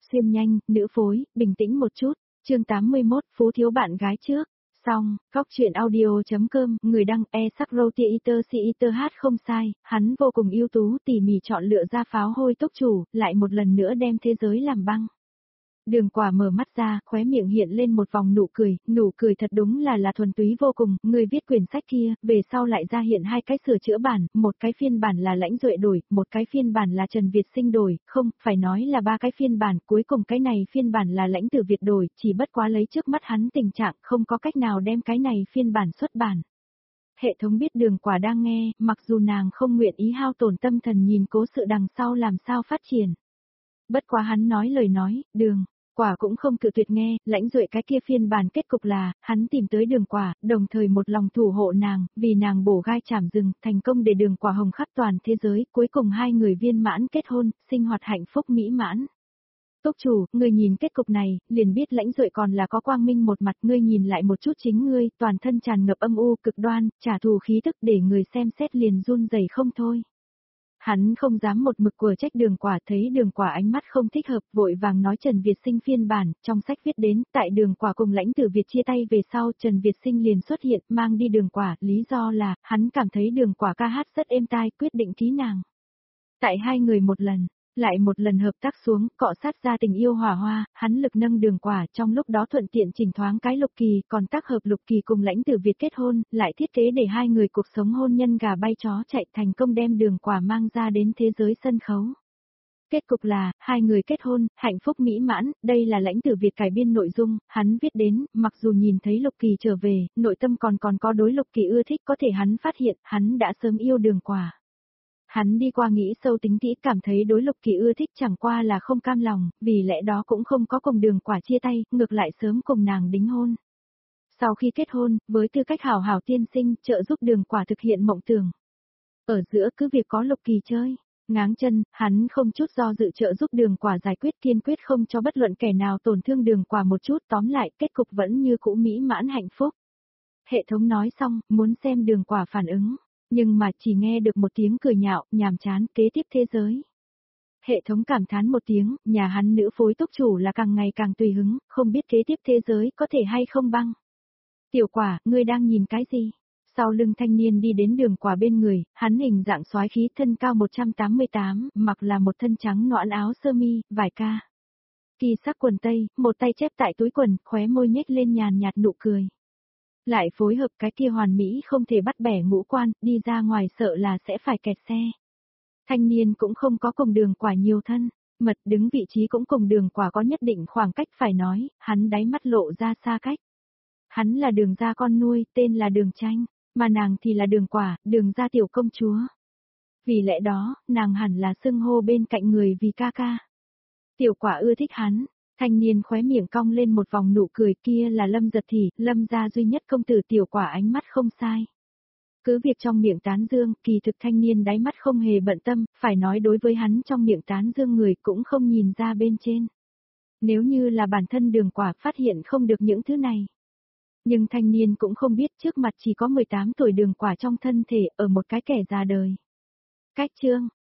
xuyên nhanh, nữ phối, bình tĩnh một chút. Chương 81, Phú thiếu bạn gái trước. Xong, góc chuyện audio.com, người đăng sắc roti eater si eater hát không sai, hắn vô cùng ưu tú tỉ mỉ chọn lựa ra pháo hôi túc chủ, lại một lần nữa đem thế giới làm băng. Đường Quả mở mắt ra, khóe miệng hiện lên một vòng nụ cười thật đúng là thuần túy vô cùng, người viết quyển sách kia, về sau lại ra hiện hai cái sửa chữa bản, một cái phiên bản là Lãnh Duệ đổi, một cái phiên bản là Trần Việt Sinh đổi, không, phải nói là ba cái phiên bản, cuối cùng cái này phiên bản là Lãnh Tử Việt đổi, chỉ bất quá lấy trước mắt hắn tình trạng, không có cách nào đem cái này phiên bản xuất bản. Hệ thống biết Đường Quả đang nghe, mặc dù nàng không nguyện ý hao tổn tâm thần nhìn cố sự đằng sau làm sao phát triển. Bất quá hắn nói lời nói, Đường Quả cũng không cự tuyệt nghe, Lãnh Duệ cái kia phiên bản kết cục là, hắn tìm tới Đường Quả, đồng thời một lòng thủ hộ nàng, vì nàng bổ gai chảm rừng, thành công để Đường Quả hồng khắp toàn thế giới, cuối cùng hai người viên mãn kết hôn, sinh hoạt hạnh phúc mỹ mãn. Túc chủ, ngươi nhìn kết cục này, liền biết Lãnh Duệ còn là có quang minh một mặt, ngươi nhìn lại một chút chính ngươi, toàn thân tràn ngập âm u cực đoan, trả thù khí tức để người xem xét liền run rẩy không thôi. Hắn không dám một mực của trách Đường Quả, thấy Đường Quả ánh mắt không thích hợp, vội vàng nói Trần Việt Sinh phiên bản, trong sách viết đến, tại Đường Quả cùng Lãnh Tử Việt chia tay về sau, Trần Việt Sinh liền xuất hiện, mang đi Đường Quả, lý do là, hắn cảm thấy Đường Quả ca hát rất êm tai, quyết định ký nàng. Tại hai người lại một lần hợp tác xuống, cọ sát ra tình yêu hỏa hoa, hắn lực nâng Đường Quả, trong lúc đó thuận tiện chỉnh thoáng cái Lục Kỳ, còn tác hợp Lục Kỳ cùng Lãnh Tử Việt kết hôn, lại thiết kế để hai người cuộc sống hôn nhân gà bay chó chạy, thành công đem Đường Quả mang ra đến thế giới sân khấu. Kết cục là, hai người kết hôn, hạnh phúc mỹ mãn, đây là Lãnh Tử Việt cải biên nội dung, hắn viết đến, mặc dù nhìn thấy Lục Kỳ trở về, nội tâm còn có đối Lục Kỳ ưa thích, có thể hắn phát hiện, hắn đã sớm yêu Đường Quả. Hắn đi qua nghĩ sâu tính kỹ, cảm thấy đối Lục Kỳ ưa thích chẳng qua là không cam lòng, vì lẽ đó cũng không có cùng Đường Quả chia tay, ngược lại sớm cùng nàng đính hôn. Sau khi kết hôn, với tư cách hảo hảo tiên sinh, trợ giúp Đường Quả thực hiện mộng tưởng. Ở giữa cứ việc có Lục Kỳ chơi, ngáng chân, hắn không chút do dự trợ giúp Đường Quả giải quyết, kiên quyết không cho bất luận kẻ nào tổn thương Đường Quả một chút, tóm lại, kết cục vẫn như cũ mỹ mãn hạnh phúc. Hệ thống nói xong, muốn xem Đường Quả phản ứng. Nhưng mà chỉ nghe được một tiếng cười nhạo, nhàm chán, kế tiếp thế giới. Hệ thống cảm thán một tiếng, nhà hắn nữ phối túc chủ là càng ngày càng tùy hứng, không biết kế tiếp thế giới có thể hay không băng. Tiểu Quả, ngươi đang nhìn cái gì? Sau lưng thanh niên đi đến Đường Quả bên người, hắn hình dạng soái khí, thân cao 188, mặc là một thân trắng nõn áo sơ mi, vải ca. Kỳ sắc quần tây, một tay chép tại túi quần, khóe môi nhếch lên nhàn nhạt nụ cười. Lại phối hợp cái kia hoàn mỹ không thể bắt bẻ ngũ quan, đi ra ngoài sợ là sẽ phải kẹt xe. Thanh niên cũng không có cùng Đường Quả nhiều thân, mật đứng vị trí cũng cùng Đường Quả có nhất định khoảng cách, phải nói, hắn đáy mắt lộ ra xa cách. Hắn là Đường gia con nuôi, tên là Đường Tranh, mà nàng thì là Đường Quả, Đường gia tiểu công chúa. Vì lẽ đó, nàng hẳn là xưng hô bên cạnh người vì ca ca. Tiểu Quả ưa thích hắn. Thanh niên khóe miệng cong lên một vòng nụ cười, kia là Lâm Giật Thị, Lâm gia duy nhất công tử. Tiểu Quả ánh mắt không sai. Cứ việc trong miệng tán dương, kỳ thực thanh niên đáy mắt không hề bận tâm, phải nói đối với hắn trong miệng tán dương người cũng không nhìn ra bên trên. Nếu như là bản thân Đường Quả phát hiện không được những thứ này. Nhưng thanh niên cũng không biết trước mặt chỉ có 18 tuổi Đường Quả trong thân thể ở một cái kẻ già đời. Cách chương.